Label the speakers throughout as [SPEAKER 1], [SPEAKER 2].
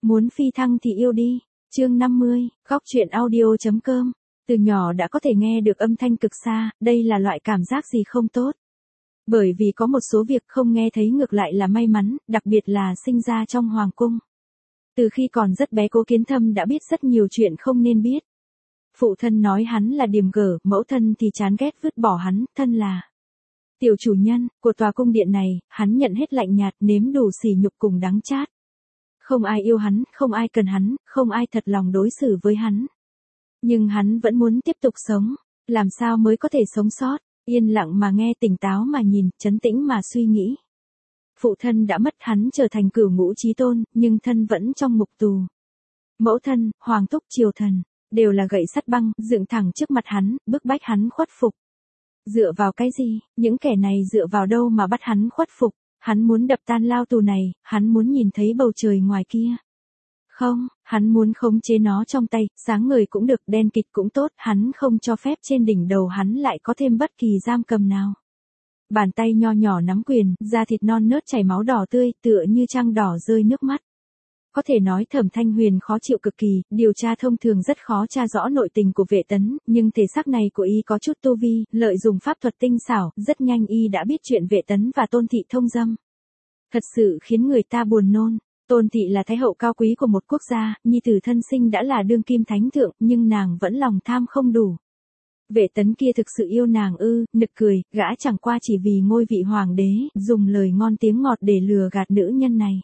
[SPEAKER 1] Muốn phi thăng thì yêu đi. Chương 50, góc truyện audio.com. Từ nhỏ đã có thể nghe được âm thanh cực xa, đây là loại cảm giác gì không tốt. Bởi vì có một số việc không nghe thấy ngược lại là may mắn, đặc biệt là sinh ra trong hoàng cung. Từ khi còn rất bé Cố Kiến Thâm đã biết rất nhiều chuyện không nên biết. Phụ thân nói hắn là điềm gở, mẫu thân thì chán ghét vứt bỏ hắn, thân là tiểu chủ nhân của tòa cung điện này, hắn nhận hết lạnh nhạt, nếm đủ sỉ nhục cùng đắng chát. Không ai yêu hắn, không ai cần hắn, không ai thật lòng đối xử với hắn. Nhưng hắn vẫn muốn tiếp tục sống, làm sao mới có thể sống sót, yên lặng mà nghe, tỉnh táo mà nhìn, trấn tĩnh mà suy nghĩ. Phụ thân đã mất, hắn trở thành cửu ngũ chí tôn, nhưng thân vẫn trong ngục tù. Mẫu thân, hoàng thúc, triều thần, đều là gậy sắt băng, dựng thẳng trước mặt hắn, bức bách hắn khuất phục. Dựa vào cái gì, những kẻ này dựa vào đâu mà bắt hắn khuất phục? Hắn muốn đập tan lao tù này, hắn muốn nhìn thấy bầu trời ngoài kia. Không, hắn muốn khống chế nó trong tay, sáng ngời cũng được, đen kịt cũng tốt, hắn không cho phép trên đỉnh đầu hắn lại có thêm bất kỳ giam cầm nào. Bàn tay nho nhỏ nắm quyền, da thịt non nớt chảy máu đỏ tươi, tựa như trăng đỏ rơi nước mắt. Có thể nói Thẩm Thanh Huyền khó chịu cực kỳ, điều tra thông thường rất khó tra rõ nội tình của Vệ Tấn, nhưng thể xác này của y có chút tu vi, lợi dụng pháp thuật tinh xảo, rất nhanh y đã biết chuyện Vệ Tấn và Tôn Thị thông dâm. Thật sự khiến người ta buồn nôn. Tôn Thị là thái hậu cao quý của một quốc gia, nhi tử thân sinh đã là đương kim thánh thượng, nhưng nàng vẫn lòng tham không đủ. Vệ Tấn kia thực sự yêu nàng ư? Nực cười, gã chẳng qua chỉ vì ngôi vị hoàng đế, dùng lời ngon tiếng ngọt để lừa gạt nữ nhân này.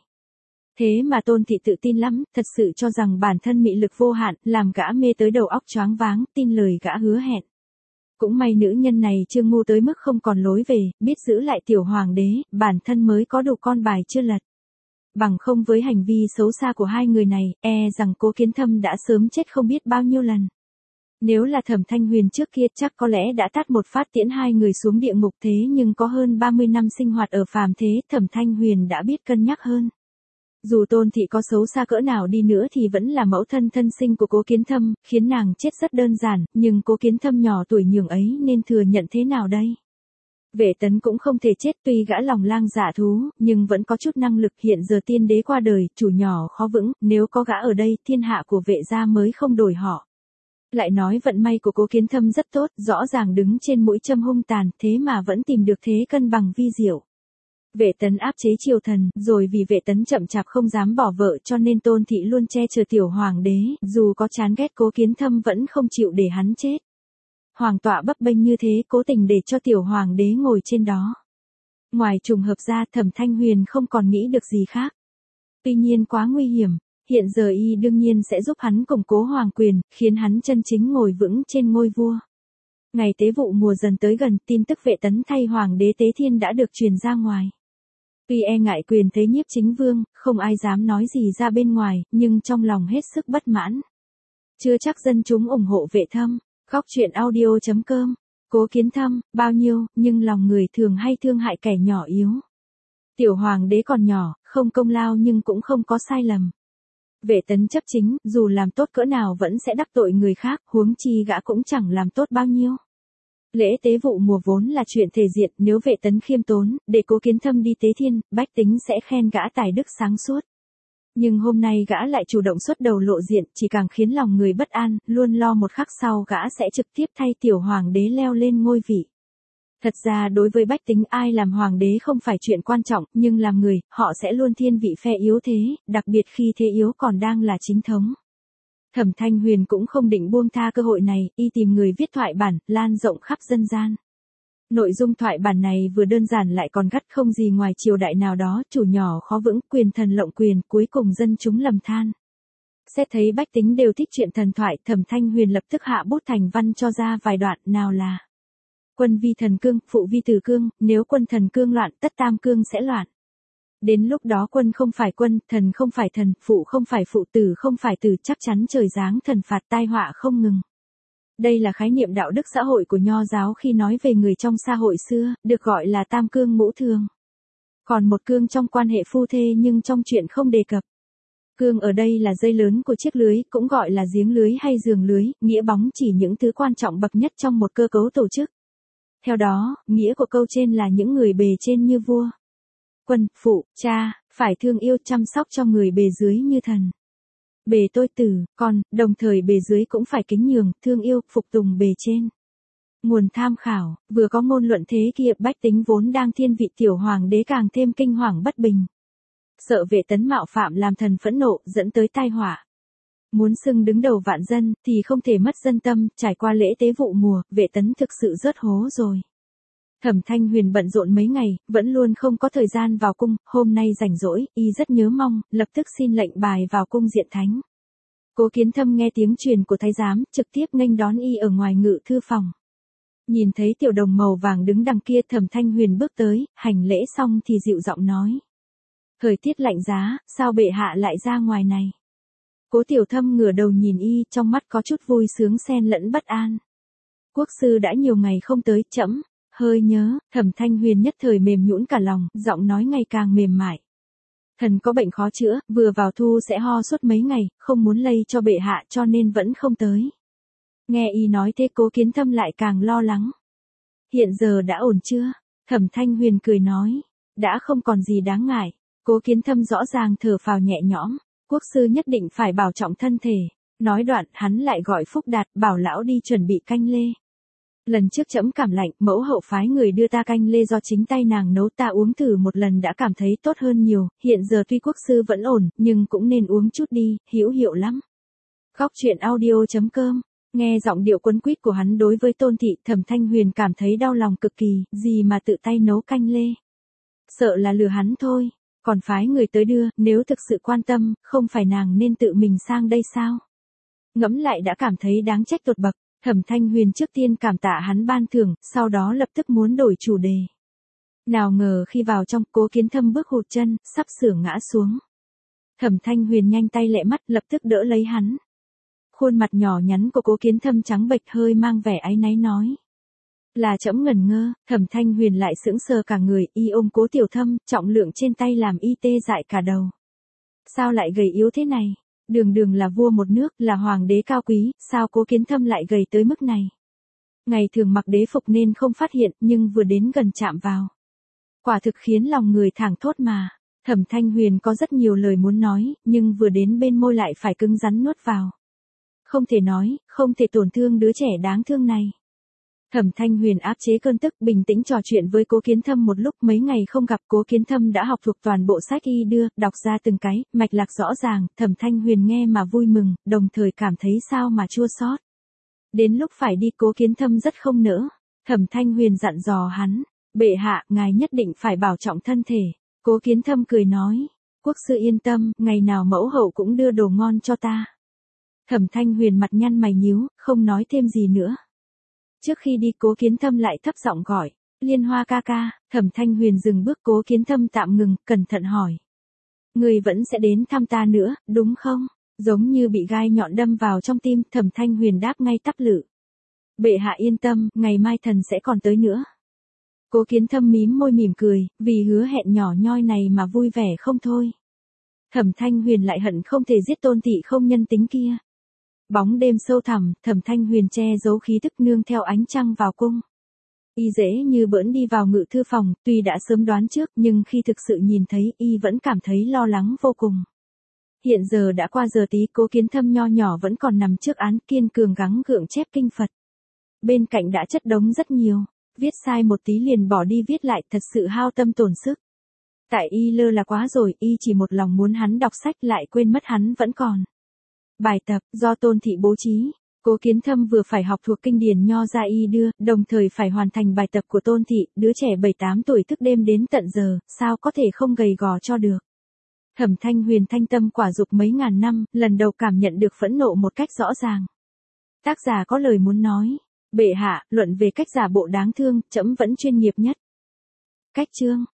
[SPEAKER 1] Thế mà Tôn Thị tự tin lắm, thật sự cho rằng bản thân mị lực vô hạn, làm gã mê tới đầu óc choáng váng, tin lời gã hứa hẹn. Cũng may nữ nhân này chưa ngu tới mức không còn lối về, biết giữ lại tiểu hoàng đế, bản thân mới có đủ con bài chưa lật. Bằng không với hành vi xấu xa của hai người này, rằng Cố Kiến Thâm đã sớm chết không biết bao nhiêu lần. Nếu là Thẩm Thanh Huyền trước kia chắc có lẽ đã tát một phát tiễn hai người xuống địa ngục, thế nhưng có hơn 30 năm sinh hoạt ở phàm thế, Thẩm Thanh Huyền đã biết cân nhắc hơn. Dù Tôn Thị có xấu xa cỡ nào đi nữa thì vẫn là mẫu thân thân sinh của Cố Kiến Thâm, khiến nàng chết rất đơn giản, nhưng Cố Kiến Thâm nhỏ tuổi nhường ấy nên thừa nhận thế nào đây? Vệ Tấn cũng không thể chết, tuy gã lòng lang dạ thú, nhưng vẫn có chút năng lực, hiện giờ tiên đế qua đời, chủ nhỏ khó vững, nếu có gã ở đây, thiên hạ của Vệ gia mới không đổi họ. Lại nói vận may của Cố Kiến Thâm rất tốt, rõ ràng đứng trên mũi châm hung tàn, thế mà vẫn tìm được thế cân bằng vi diệu. Vệ Tấn áp chế triều thần, rồi vì Vệ Tấn chậm chạp không dám bỏ vợ cho nên Tôn Thị luôn che chở tiểu hoàng đế, dù có chán ghét Cố Kiến Thâm vẫn không chịu để hắn chết. Hoàng tọa bấp bênh như thế, cố tình để cho tiểu hoàng đế ngồi trên đó. Ngoài trùng hợp ra, Thẩm Thanh Huyền không còn nghĩ được gì khác. Tuy nhiên quá nguy hiểm, hiện giờ y đương nhiên sẽ giúp hắn củng cố hoàng quyền, khiến hắn chân chính ngồi vững trên ngôi vua. Ngày tế vụ mùa dần tới gần, tin tức Vệ Tấn thay hoàng đế Tế Thiên đã được truyền ra ngoài. Tuy e ngại quyền thế nhiếp chính vương, không ai dám nói gì ra bên ngoài, nhưng trong lòng hết sức bất mãn. Chưa chắc dân chúng ủng hộ Vệ Thâm. Góc truyện audio.com. Cố Kiến Thâm, bao nhiêu, nhưng lòng người thường hay thương hại kẻ nhỏ yếu. Tiểu hoàng đế còn nhỏ, không công lao nhưng cũng không có sai lầm. Vệ Tấn chấp chính, dù làm tốt cỡ nào vẫn sẽ đắc tội người khác, huống chi gã cũng chẳng làm tốt bao nhiêu. Lễ tế vụ mùa vốn là chuyện thể diện, nếu Vệ Tấn khiêm tốn, để Cố Kiến Thâm đi tế thiên, bách tính sẽ khen gã tài đức sáng suốt. Nhưng hôm nay gã lại chủ động xuất đầu lộ diện, chỉ càng khiến lòng người bất an, luôn lo một khắc sau gã sẽ trực tiếp thay tiểu hoàng đế leo lên ngôi vị. Thật ra đối với bách tính ai làm hoàng đế không phải chuyện quan trọng, nhưng làm người, họ sẽ luôn thiên vị phe yếu thế, đặc biệt khi thế yếu còn đang là chính thống. Thẩm Thanh Huyền cũng không định buông tha cơ hội này, y tìm người viết thoại bản, lan rộng khắp dân gian. Nội dung thoại bản này vừa đơn giản lại còn gắt, không gì ngoài triều đại nào đó, chủ nhỏ khó vững, quyền thần lộng quyền, cuối cùng dân chúng lầm than. Xét thấy bách tính đều thích chuyện thần thoại, Thẩm Thanh Huyền lập tức hạ bút thành văn cho ra vài đoạn, nào là: Quân vi thần cương, phụ vi tử cương, nếu quân thần cương loạn, tất tam cương sẽ loạn. Đến lúc đó quân không phải quân, thần không phải thần, phụ không phải phụ, tử không phải tử, chắc chắn trời giáng thần phạt, tai họa không ngừng. Đây là khái niệm đạo đức xã hội của Nho giáo khi nói về người trong xã hội xưa, được gọi là tam cương ngũ thường. Còn một cương trong quan hệ phu thê nhưng trong chuyện không đề cập. Cương ở đây là dây lớn của chiếc lưới, cũng gọi là giếng lưới hay giường lưới, nghĩa bóng chỉ những thứ quan trọng bậc nhất trong một cơ cấu tổ chức. Theo đó, nghĩa của câu trên là những người bề trên như vua, quân, phụ, cha, phải thương yêu chăm sóc cho người bề dưới như thần. Bề tôi tử, còn, đồng thời bề dưới cũng phải kính nhường, thương yêu, phục tùng bề trên. Nguồn tham khảo, vừa có ngôn luận thế kia, bách tính vốn đang thiên vị tiểu hoàng đế càng thêm kinh hoàng bất bình. Sợ Vệ Tấn mạo phạm làm thần phẫn nộ, dẫn tới tai họa. Muốn xưng đứng đầu vạn dân, thì không thể mất dân tâm, trải qua lễ tế vụ mùa, Vệ Tấn thực sự rớt hố rồi. Thẩm Thanh Huyền bận rộn mấy ngày, vẫn luôn không có thời gian vào cung, hôm nay rảnh rỗi, y rất nhớ mong, lập tức xin lệnh bài vào cung diện thánh. Cố Kiến Thâm nghe tiếng truyền của thái giám, trực tiếp nghênh đón y ở ngoài ngự thư phòng. Nhìn thấy tiểu đồng màu vàng đứng đằng kia, Thẩm Thanh Huyền bước tới, hành lễ xong thì dịu giọng nói. Thời tiết lạnh giá, sao bệ hạ lại ra ngoài này? Cố Tiểu Thâm ngửa đầu nhìn y, trong mắt có chút vui sướng xen lẫn bất an. Quốc sư đã nhiều ngày không tới, trẫm hơi nhớ. Thẩm Thanh Huyền nhất thời mềm nhũn cả lòng, giọng nói ngày càng mềm mại. Thần có bệnh khó chữa, vừa vào thu sẽ ho suốt mấy ngày, không muốn lây cho bệ hạ cho nên vẫn không tới. Nghe y nói thế Cố Kiến Thâm lại càng lo lắng. Hiện giờ đã ổn chưa? Thẩm Thanh Huyền cười nói. Đã không còn gì đáng ngại. Cố Kiến Thâm rõ ràng thở phào nhẹ nhõm. Quốc sư nhất định phải bảo trọng thân thể. Nói đoạn hắn lại gọi Phúc Đạt bảo lão đi chuẩn bị canh lê. Lần trước trẫm cảm lạnh, mẫu hậu phái người đưa ta canh lê do chính tay nàng nấu, ta uống thử một lần đã cảm thấy tốt hơn nhiều, hiện giờ tuy quốc sư vẫn ổn, nhưng cũng nên uống chút đi, hữu hiệu lắm. Góc truyện audio.com. Nghe giọng điệu quấn quýt của hắn đối với Tôn thị, Thẩm Thanh Huyền cảm thấy đau lòng cực kỳ, gì mà tự tay nấu canh lê. Sợ là lừa hắn thôi, còn phái người tới đưa, nếu thực sự quan tâm, không phải nàng nên tự mình sang đây sao? Ngẫm lại đã cảm thấy đáng trách tột bậc. Thẩm Thanh Huyền trước tiên cảm tạ hắn ban thưởng, sau đó lập tức muốn đổi chủ đề. Nào ngờ khi vào trong, Cố Kiến Thâm bước hụt chân, sắp sửa ngã xuống. Thẩm Thanh Huyền nhanh tay lẹ mắt, lập tức đỡ lấy hắn. Khuôn mặt nhỏ nhắn của Cố Kiến Thâm trắng bệch hơi mang vẻ áy náy nói. Là trẫm ngẩn ngơ. Thẩm Thanh Huyền lại sững sờ cả người, y ôm Cố Tiểu Thâm, trọng lượng trên tay làm y tê dại cả đầu. Sao lại gầy yếu thế này? Đường đường là vua một nước, là hoàng đế cao quý, sao Cố Kiến Thâm lại gầy tới mức này? Ngày thường mặc đế phục nên không phát hiện, nhưng vừa đến gần chạm vào. Quả thực khiến lòng người thảng thốt mà. Thẩm Thanh Huyền có rất nhiều lời muốn nói, nhưng vừa đến bên môi lại phải cứng rắn nuốt vào. Không thể nói, không thể tổn thương đứa trẻ đáng thương này. Thẩm Thanh Huyền áp chế cơn tức, bình tĩnh trò chuyện với Cố Kiến Thâm một lúc. Mấy ngày không gặp, Cố Kiến Thâm đã học thuộc toàn bộ sách y đưa, đọc ra từng cái, mạch lạc rõ ràng. Thẩm Thanh Huyền nghe mà vui mừng, đồng thời cảm thấy sao mà chua xót. Đến lúc phải đi, Cố Kiến Thâm rất không nỡ. Thẩm Thanh Huyền dặn dò hắn, bệ hạ, ngài nhất định phải bảo trọng thân thể. Cố Kiến Thâm cười nói, quốc sư yên tâm, ngày nào mẫu hậu cũng đưa đồ ngon cho ta. Thẩm Thanh Huyền mặt nhăn mày nhíu, không nói thêm gì nữa. Trước khi đi, Cố Kiến Thâm lại thấp giọng gọi, Liên Hoa ca ca. Thẩm Thanh Huyền dừng bước, Cố Kiến Thâm tạm ngừng, cẩn thận hỏi. Người vẫn sẽ đến thăm ta nữa, đúng không? Giống như bị gai nhọn đâm vào trong tim, Thẩm Thanh Huyền đáp ngay tắp lự. Bệ hạ yên tâm, ngày mai thần sẽ còn tới nữa. Cố Kiến Thâm mím môi mỉm cười, vì hứa hẹn nhỏ nhoi này mà vui vẻ không thôi. Thẩm Thanh Huyền lại hận không thể giết Tôn thị không nhân tính kia. Bóng đêm sâu thẳm, Thẩm Thanh Huyền che giấu khí tức nương theo ánh trăng vào cung. Y dễ như bỡn đi vào ngự thư phòng, tuy đã sớm đoán trước nhưng khi thực sự nhìn thấy y vẫn cảm thấy lo lắng vô cùng. Hiện giờ đã qua giờ tí, Cố Kiến Thâm nho nhỏ vẫn còn nằm trước án, kiên cường gắng gượng chép kinh Phật. Bên cạnh đã chất đống rất nhiều, viết sai một tí liền bỏ đi viết lại, thật sự hao tâm tổn sức. Tại y lơ là quá rồi, y chỉ một lòng muốn hắn đọc sách lại quên mất hắn vẫn còn. Bài tập, do Tôn thị bố trí. Cố Kiến Thâm vừa phải học thuộc kinh điển nho ra y đưa, đồng thời phải hoàn thành bài tập của Tôn thị, đứa trẻ 7-8 tuổi thức đêm đến tận giờ, sao có thể không gầy gò cho được. Thẩm Thanh Huyền thanh tâm quả dục mấy ngàn năm, lần đầu cảm nhận được phẫn nộ một cách rõ ràng. Tác giả có lời muốn nói, bệ hạ, luận về cách giả bộ đáng thương, trẫm vẫn chuyên nghiệp nhất. Cách chương